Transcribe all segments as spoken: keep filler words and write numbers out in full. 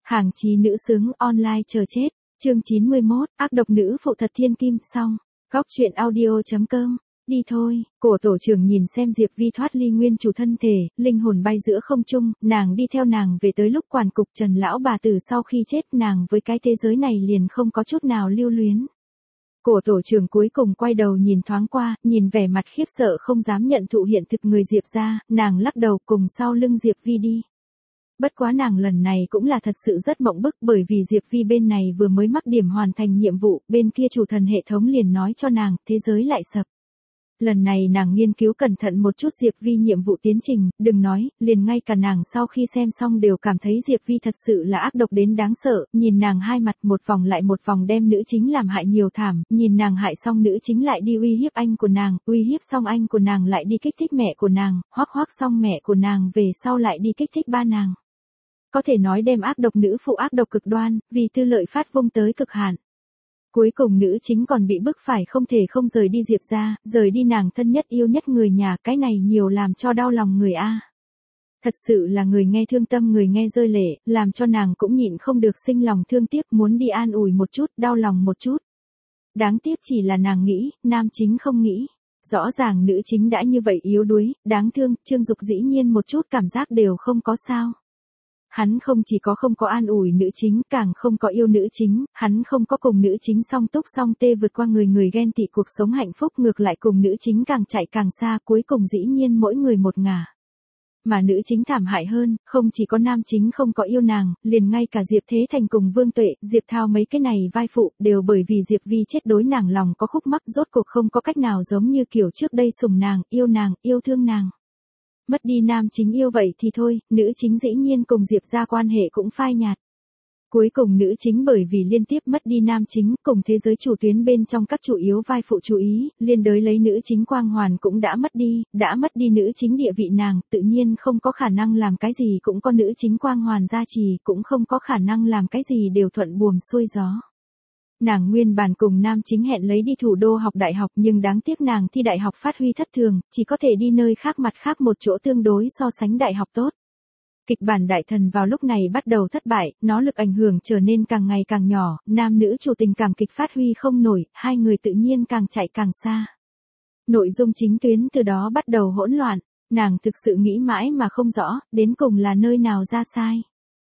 Hàng chí nữ xứng online chờ chết. Chương chín mươi mốt, ác độc nữ phụ thật thiên kim, xong. Góc truyện audio.com. Đi thôi, cổ tổ trưởng nhìn xem Diệp Vi thoát ly nguyên chủ thân thể, linh hồn bay giữa không trung, nàng đi theo nàng về tới lúc quản cục Trần lão bà tử sau khi chết, nàng với cái thế giới này liền không có chút nào lưu luyến. Cổ tổ trưởng cuối cùng quay đầu nhìn thoáng qua, nhìn vẻ mặt khiếp sợ không dám nhận thụ hiện thực người Diệp ra, nàng lắc đầu cùng sau lưng Diệp Vi đi. Bất quá nàng lần này cũng là thật sự rất mộng bức, bởi vì Diệp Vi bên này vừa mới mắc điểm hoàn thành nhiệm vụ, bên kia chủ thần hệ thống liền nói cho nàng, thế giới lại sập. Lần này nàng nghiên cứu cẩn thận một chút Diệp Vi nhiệm vụ tiến trình, đừng nói, liền ngay cả nàng sau khi xem xong đều cảm thấy Diệp Vi thật sự là ác độc đến đáng sợ, nhìn nàng hai mặt một vòng lại một vòng đem nữ chính làm hại nhiều thảm, nhìn nàng hại xong nữ chính lại đi uy hiếp anh của nàng, uy hiếp xong anh của nàng lại đi kích thích mẹ của nàng, hoắc hoắc xong mẹ của nàng về sau lại đi kích thích ba nàng. Có thể nói đem ác độc nữ phụ ác độc cực đoan, vì tư lợi phát vung tới cực hạn. Cuối cùng nữ chính còn bị bức phải không thể không rời đi Diệp ra, rời đi nàng thân nhất yêu nhất người nhà, cái này nhiều làm cho đau lòng người a. Thật sự là người nghe thương tâm người nghe rơi lệ, làm cho nàng cũng nhịn không được sinh lòng thương tiếc, muốn đi an ủi một chút, đau lòng một chút. Đáng tiếc chỉ là nàng nghĩ, nam chính không nghĩ. Rõ ràng nữ chính đã như vậy yếu đuối, đáng thương, Trương Dục dĩ nhiên một chút cảm giác đều không có sao. Hắn không chỉ có không có an ủi nữ chính, càng không có yêu nữ chính, hắn không có cùng nữ chính song túc song tê vượt qua người người ghen tị cuộc sống hạnh phúc, ngược lại cùng nữ chính càng chạy càng xa, cuối cùng dĩ nhiên mỗi người một ngả. Mà nữ chính thảm hại hơn, không chỉ có nam chính không có yêu nàng, liền ngay cả Diệp Thế Thành cùng Vương Tuệ, Diệp Thao mấy cái này vai phụ, đều bởi vì Diệp Vi chết đối nàng lòng có khúc mắc, rốt cuộc không có cách nào giống như kiểu trước đây sủng nàng, yêu nàng, yêu thương nàng. Mất đi nam chính yêu vậy thì thôi, nữ chính dĩ nhiên cùng Diệp ra quan hệ cũng phai nhạt. Cuối cùng nữ chính bởi vì liên tiếp mất đi nam chính, cùng thế giới chủ tuyến bên trong các chủ yếu vai phụ chú ý, liên đới lấy nữ chính quang hoàn cũng đã mất đi, đã mất đi nữ chính địa vị nàng, tự nhiên không có khả năng làm cái gì cũng có nữ chính quang hoàn gia trì, cũng không có khả năng làm cái gì đều thuận buồm xuôi gió. Nàng nguyên bản cùng nam chính hẹn lấy đi thủ đô học đại học, nhưng đáng tiếc nàng thi đại học phát huy thất thường, chỉ có thể đi nơi khác mặt khác một chỗ tương đối so sánh đại học tốt. Kịch bản đại thần vào lúc này bắt đầu thất bại, nó lực ảnh hưởng trở nên càng ngày càng nhỏ, nam nữ chủ tình cảm kịch phát huy không nổi, hai người tự nhiên càng chạy càng xa. Nội dung chính tuyến từ đó bắt đầu hỗn loạn, nàng thực sự nghĩ mãi mà không rõ, đến cùng là nơi nào ra sai.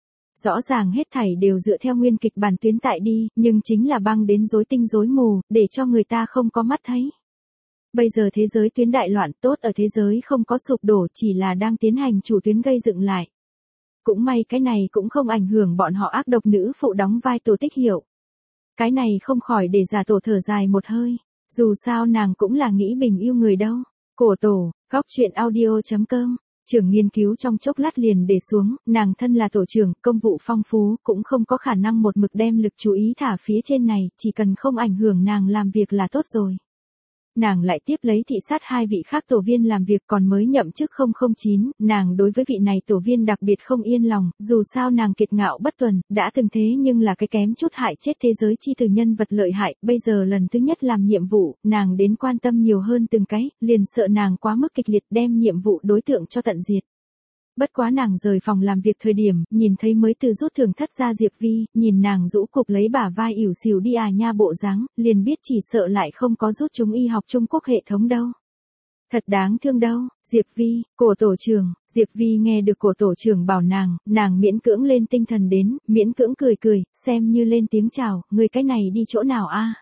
Rõ ràng hết thảy đều dựa theo nguyên kịch bản tuyến tại đi, nhưng chính là băng đến rối tinh rối mù, để cho người ta không có mắt thấy. Bây giờ thế giới tuyến đại loạn, tốt ở thế giới không có sụp đổ, chỉ là đang tiến hành chủ tuyến gây dựng lại. Cũng may cái này cũng không ảnh hưởng bọn họ ác độc nữ phụ đóng vai Tổ Tích Hiểu. Cái này không khỏi để giả tổ thở dài một hơi, dù sao nàng cũng là nghĩ bình yêu người đâu. Cổ tổ, góc truyện audio.com. Trưởng nghiên cứu trong chốc lát liền để xuống, nàng thân là tổ trưởng, công vụ phong phú, cũng không có khả năng một mực đem lực chú ý thả phía trên này, chỉ cần không ảnh hưởng nàng làm việc là tốt rồi. Nàng lại tiếp lấy thị sát hai vị khác tổ viên làm việc còn mới nhậm chức không không chín, nàng đối với vị này tổ viên đặc biệt không yên lòng, dù sao nàng kiệt ngạo bất tuần, đã từng thế nhưng là cái kém chút hại chết thế giới chi từ nhân vật lợi hại, bây giờ lần thứ nhất làm nhiệm vụ, nàng đến quan tâm nhiều hơn từng cái, liền sợ nàng quá mức kịch liệt đem nhiệm vụ đối tượng cho tận diệt. Bất quá nàng rời phòng làm việc thời điểm, nhìn thấy mới từ rút thưởng thất ra Diệp Vi, nhìn nàng rũ cục lấy bả vai ỉu xìu đi à nha bộ dáng, liền biết chỉ sợ lại không có rút chúng y học Trung Quốc hệ thống đâu. Thật đáng thương đâu, Diệp Vi, cổ tổ trưởng, Diệp Vi nghe được cổ tổ trưởng bảo nàng, nàng miễn cưỡng lên tinh thần đến, miễn cưỡng cười cười, xem như lên tiếng chào, người cái này đi chỗ nào a?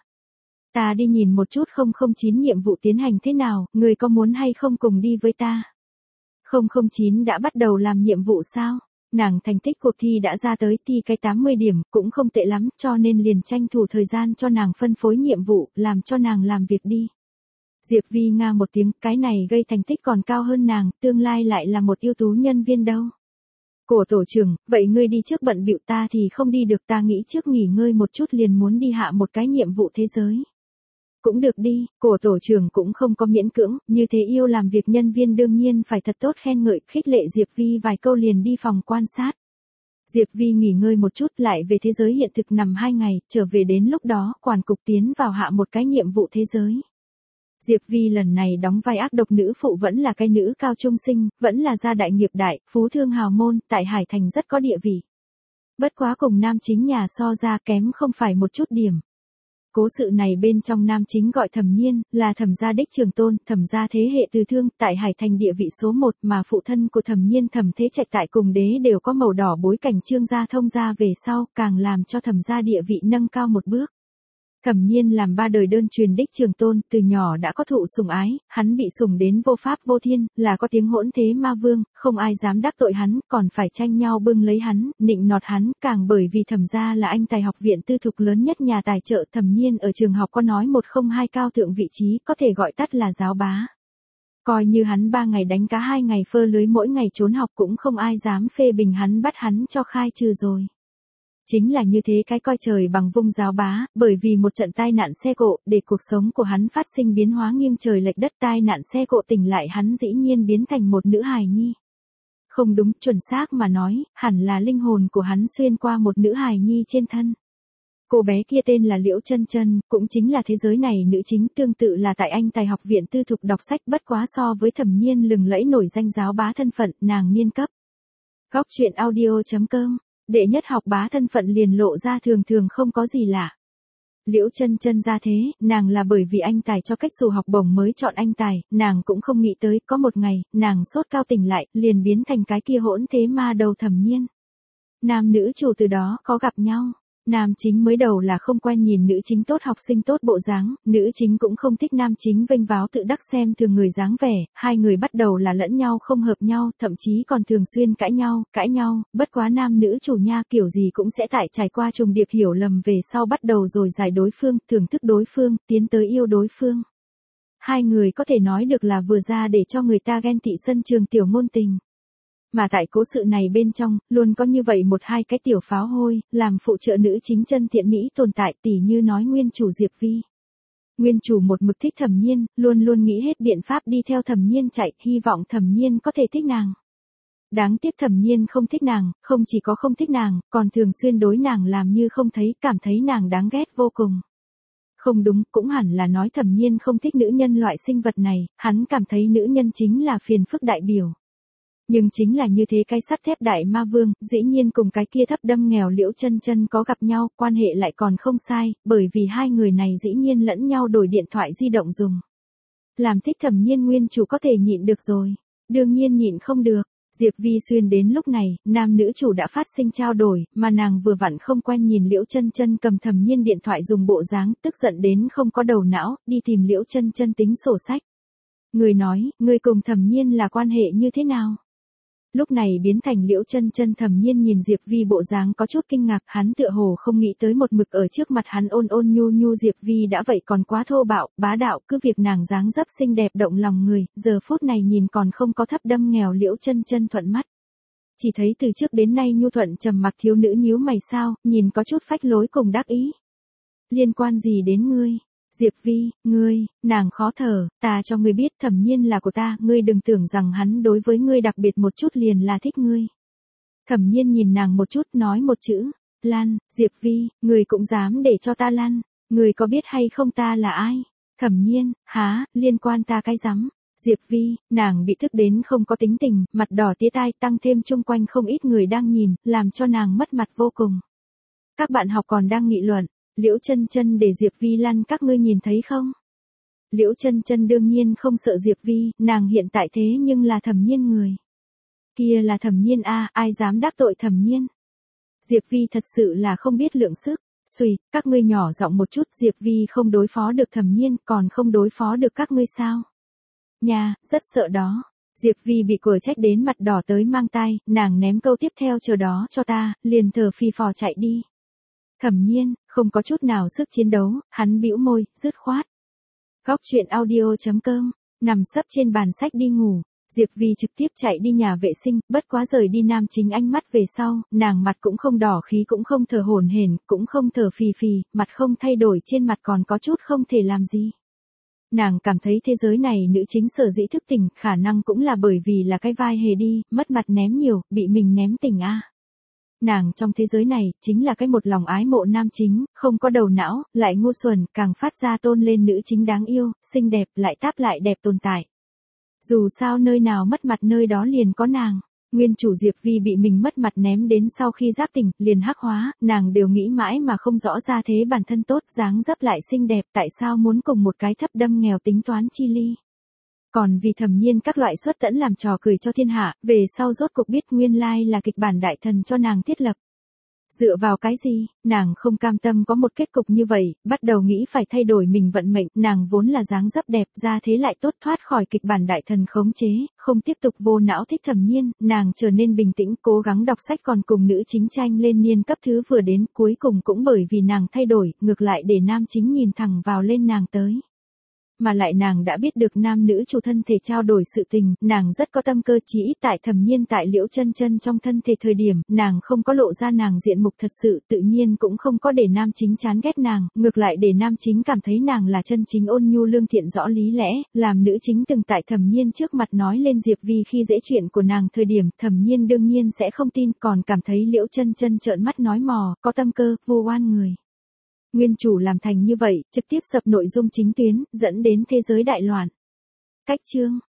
Ta đi nhìn một chút không không chín nhiệm vụ tiến hành thế nào, người có muốn hay không cùng đi với ta? không không chín đã bắt đầu làm nhiệm vụ sao? Nàng thành tích cuộc thi đã ra tới thi cái tám mươi điểm, cũng không tệ lắm, cho nên liền tranh thủ thời gian cho nàng phân phối nhiệm vụ, làm cho nàng làm việc đi. Diệp Vi nga một tiếng, cái này gây thành tích còn cao hơn nàng, tương lai lại là một ưu tú nhân viên đâu. Cổ tổ trưởng, vậy ngươi đi trước bận bịu, ta thì không đi được, ta nghĩ trước nghỉ ngơi một chút liền muốn đi hạ một cái nhiệm vụ thế giới. Cũng được đi, cổ tổ trưởng cũng không có miễn cưỡng, như thế yêu làm việc nhân viên đương nhiên phải thật tốt khen ngợi, khích lệ Diệp Vi vài câu liền đi phòng quan sát. Diệp Vi nghỉ ngơi một chút lại về thế giới hiện thực nằm hai ngày, trở về đến lúc đó, quản cục tiến vào hạ một cái nhiệm vụ thế giới. Diệp Vi lần này đóng vai ác độc nữ phụ vẫn là cái nữ cao trung sinh, vẫn là gia đại nghiệp đại, phú thương hào môn, tại Hải Thành rất có địa vị. Bất quá cùng nam chính nhà so ra kém không phải một chút điểm. Cố sự này bên trong nam chính gọi Thẩm Nhiên, là Thẩm gia đích trường tôn, Thẩm gia thế hệ từ thương, tại Hải Thành địa vị số một, mà phụ thân của Thẩm Nhiên Thẩm Thế Trạch tại cùng đế đều có màu đỏ bối cảnh Trương gia thông gia về sau, càng làm cho Thẩm gia địa vị nâng cao một bước. Thẩm Nhiên làm ba đời đơn truyền đích trường tôn, từ nhỏ đã có thụ sủng ái, hắn bị sủng đến vô pháp vô thiên, là có tiếng hỗn thế ma vương, không ai dám đắc tội hắn, còn phải tranh nhau bưng lấy hắn, nịnh nọt hắn, càng bởi vì Thẩm gia là anh tài học viện tư thục lớn nhất nhà tài trợ. Thẩm Nhiên ở trường học có nói một không hai cao thượng vị trí, có thể gọi tắt là giáo bá. Coi như hắn ba ngày đánh cá hai ngày phơ lưới, mỗi ngày trốn học cũng không ai dám phê bình hắn, bắt hắn cho khai trừ rồi. Chính là như thế cái coi trời bằng vung giáo bá, bởi vì một trận tai nạn xe cộ, để cuộc sống của hắn phát sinh biến hóa nghiêng trời lệch đất. Tai nạn xe cộ tỉnh lại hắn dĩ nhiên biến thành một nữ hài nhi. Không đúng, chuẩn xác mà nói, hẳn là linh hồn của hắn xuyên qua một nữ hài nhi trên thân. Cô bé kia tên là Liễu Chân Chân, cũng chính là thế giới này nữ chính, tương tự là tại anh tài học viện tư thục đọc sách, bất quá so với Thẩm Nhiên lừng lẫy nổi danh giáo bá thân phận, nàng niên cấp. Góc truyện audio chấm com. Đệ nhất học bá thân phận liền lộ ra thường thường không có gì lạ. Liễu Chân Chân ra thế, nàng là bởi vì anh tài cho cách dù học bổng mới chọn anh tài, nàng cũng không nghĩ tới, có một ngày, nàng sốt cao tỉnh lại, liền biến thành cái kia hỗn thế ma đầu Thẩm Nhiên. Nam nữ chủ từ đó có gặp nhau. Nam chính mới đầu là không quen nhìn nữ chính tốt, học sinh tốt bộ dáng, nữ chính cũng không thích nam chính vênh váo tự đắc xem thường người dáng vẻ, hai người bắt đầu là lẫn nhau không hợp nhau, thậm chí còn thường xuyên cãi nhau, cãi nhau, bất quá nam nữ chủ nha kiểu gì cũng sẽ tại trải qua trùng điệp hiểu lầm về sau bắt đầu rồi giải đối phương, thưởng thức đối phương, tiến tới yêu đối phương. Hai người có thể nói được là vừa ra để cho người ta ghen tị sân trường tiểu ngôn tình. Mà tại cố sự này bên trong, luôn có như vậy một hai cái tiểu pháo hôi, làm phụ trợ nữ chính chân thiện mỹ tồn tại, tỉ như nói nguyên chủ Diệp Vi. Nguyên chủ một mực thích Thẩm Nhiên, luôn luôn nghĩ hết biện pháp đi theo Thẩm Nhiên chạy, hy vọng Thẩm Nhiên có thể thích nàng. Đáng tiếc Thẩm Nhiên không thích nàng, không chỉ có không thích nàng, còn thường xuyên đối nàng làm như không thấy, cảm thấy nàng đáng ghét vô cùng. Không đúng, cũng hẳn là nói Thẩm Nhiên không thích nữ nhân loại sinh vật này, hắn cảm thấy nữ nhân chính là phiền phức đại biểu. Nhưng chính là như thế cái sắt thép đại ma vương, dĩ nhiên cùng cái kia thấp đâm nghèo Liễu Chân Chân có gặp nhau, quan hệ lại còn không sai, bởi vì hai người này dĩ nhiên lẫn nhau đổi điện thoại di động dùng. Làm thích Thẩm Nhiên nguyên chủ có thể nhịn được rồi, đương nhiên nhịn không được. Diệp Vi Xuyên đến lúc này, nam nữ chủ đã phát sinh trao đổi, mà nàng vừa vặn không quen nhìn Liễu Chân Chân cầm Thẩm Nhiên điện thoại dùng bộ dáng, tức giận đến không có đầu não, đi tìm Liễu Chân Chân tính sổ sách. Người nói, người cùng Thẩm Nhiên là quan hệ như thế nào? Lúc này biến thành Liễu Chân Chân. Thẩm Nhiên nhìn Diệp Vi bộ dáng có chút kinh ngạc, hắn tựa hồ không nghĩ tới một mực ở trước mặt hắn ôn ôn nhu nhu Diệp Vi đã vậy còn quá thô bạo, bá đạo, cứ việc nàng dáng dấp xinh đẹp động lòng người, giờ phút này nhìn còn không có thấp đâm nghèo Liễu Chân Chân thuận mắt. Chỉ thấy từ trước đến nay nhu thuận trầm mặc thiếu nữ nhíu mày sao, nhìn có chút phách lối cùng đắc ý. Liên quan gì đến ngươi? Diệp Vi, ngươi, nàng khó thở, ta cho ngươi biết Thẩm Nhiên là của ta, ngươi đừng tưởng rằng hắn đối với ngươi đặc biệt một chút liền là thích ngươi. Thẩm Nhiên nhìn nàng một chút nói một chữ, lăn. Diệp Vi, ngươi cũng dám để cho ta lăn, ngươi có biết hay không ta là ai? Thẩm Nhiên, há, liên quan ta cái rắm. Diệp Vi, nàng bị thức đến không có tính tình, mặt đỏ tía tai, tăng thêm chung quanh không ít người đang nhìn, làm cho nàng mất mặt vô cùng. Các bạn học còn đang nghị luận. Liễu Chân Chân để Diệp Vi lăn, các ngươi nhìn thấy không? Liễu Chân Chân đương nhiên không sợ Diệp Vi, nàng hiện tại thế nhưng là Thẩm Nhiên người. Kia là Thẩm Nhiên a, à, ai dám đắc tội Thẩm Nhiên? Diệp Vi thật sự là không biết lượng sức. Xùi, các ngươi nhỏ giọng một chút, Diệp Vi không đối phó được Thẩm Nhiên, còn không đối phó được các ngươi sao? Nha, rất sợ đó. Diệp Vi bị cửa trách đến mặt đỏ tới mang tai, nàng ném câu tiếp theo chờ đó cho ta, liền thở phì phò chạy đi. Thẩm Nhiên, không có chút nào sức chiến đấu, hắn bĩu môi, dứt khoát. Góc truyện audio chấm com, nằm sấp trên bàn sách đi ngủ, Diệp Vi trực tiếp chạy đi nhà vệ sinh, bất quá rời đi nam chính ánh mắt về sau, nàng mặt cũng không đỏ khí cũng không thở hổn hển, cũng không thở phì phì, mặt không thay đổi, trên mặt còn có chút không thể làm gì. Nàng cảm thấy thế giới này nữ chính sở dĩ thức tỉnh, khả năng cũng là bởi vì là cái vai hề đi, mất mặt ném nhiều, bị mình ném tỉnh a. À. Nàng trong thế giới này, chính là cái một lòng ái mộ nam chính, không có đầu não, lại ngu xuẩn, càng phát ra tôn lên nữ chính đáng yêu, xinh đẹp, lại táp lại đẹp tồn tại. Dù sao nơi nào mất mặt nơi đó liền có nàng. Nguyên chủ Diệp Vi bị mình mất mặt ném đến sau khi giác tỉnh, liền hắc hóa, nàng đều nghĩ mãi mà không rõ ra thế bản thân tốt, dáng dấp lại xinh đẹp, tại sao muốn cùng một cái thấp đâm nghèo tính toán chi ly. Còn vì Thẩm Nhiên các loại xuất tẫn làm trò cười cho thiên hạ, về sau rốt cuộc biết nguyên lai là kịch bản đại thần cho nàng thiết lập. Dựa vào cái gì, nàng không cam tâm có một kết cục như vậy, bắt đầu nghĩ phải thay đổi mình vận mệnh, nàng vốn là dáng dấp đẹp, ra thế lại tốt, thoát khỏi kịch bản đại thần khống chế, không tiếp tục vô não thích Thẩm Nhiên, nàng trở nên bình tĩnh, cố gắng đọc sách, còn cùng nữ chính tranh lên niên cấp thứ vừa đến, cuối cùng cũng bởi vì nàng thay đổi, ngược lại để nam chính nhìn thẳng vào lên nàng tới. Mà lại nàng đã biết được nam nữ chủ thân thể trao đổi sự tình, nàng rất có tâm cơ, chỉ ít tại Thẩm Nhiên tại Liễu Chân Chân trong thân thể thời điểm, nàng không có lộ ra nàng diện mục thật sự, tự nhiên cũng không có để nam chính chán ghét nàng, ngược lại để nam chính cảm thấy nàng là chân chính ôn nhu lương thiện rõ lý lẽ, làm nữ chính từng tại Thẩm Nhiên trước mặt nói lên Diệp Vi khi dễ chuyện của nàng thời điểm, Thẩm Nhiên đương nhiên sẽ không tin, còn cảm thấy Liễu Chân Chân trợn mắt nói mò, có tâm cơ, vu oan người. Nguyên chủ làm thành như vậy, trực tiếp sập nội dung chính tuyến, dẫn đến thế giới đại loạn. Cách chương